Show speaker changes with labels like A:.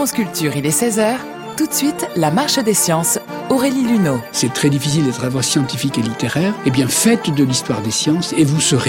A: France Culture, il est 16h. Tout de suite, la marche des sciences. Aurélie Luneau.
B: C'est très difficile d'être à la fois scientifique et littéraire. Eh bien, faites de l'histoire des sciences et vous serez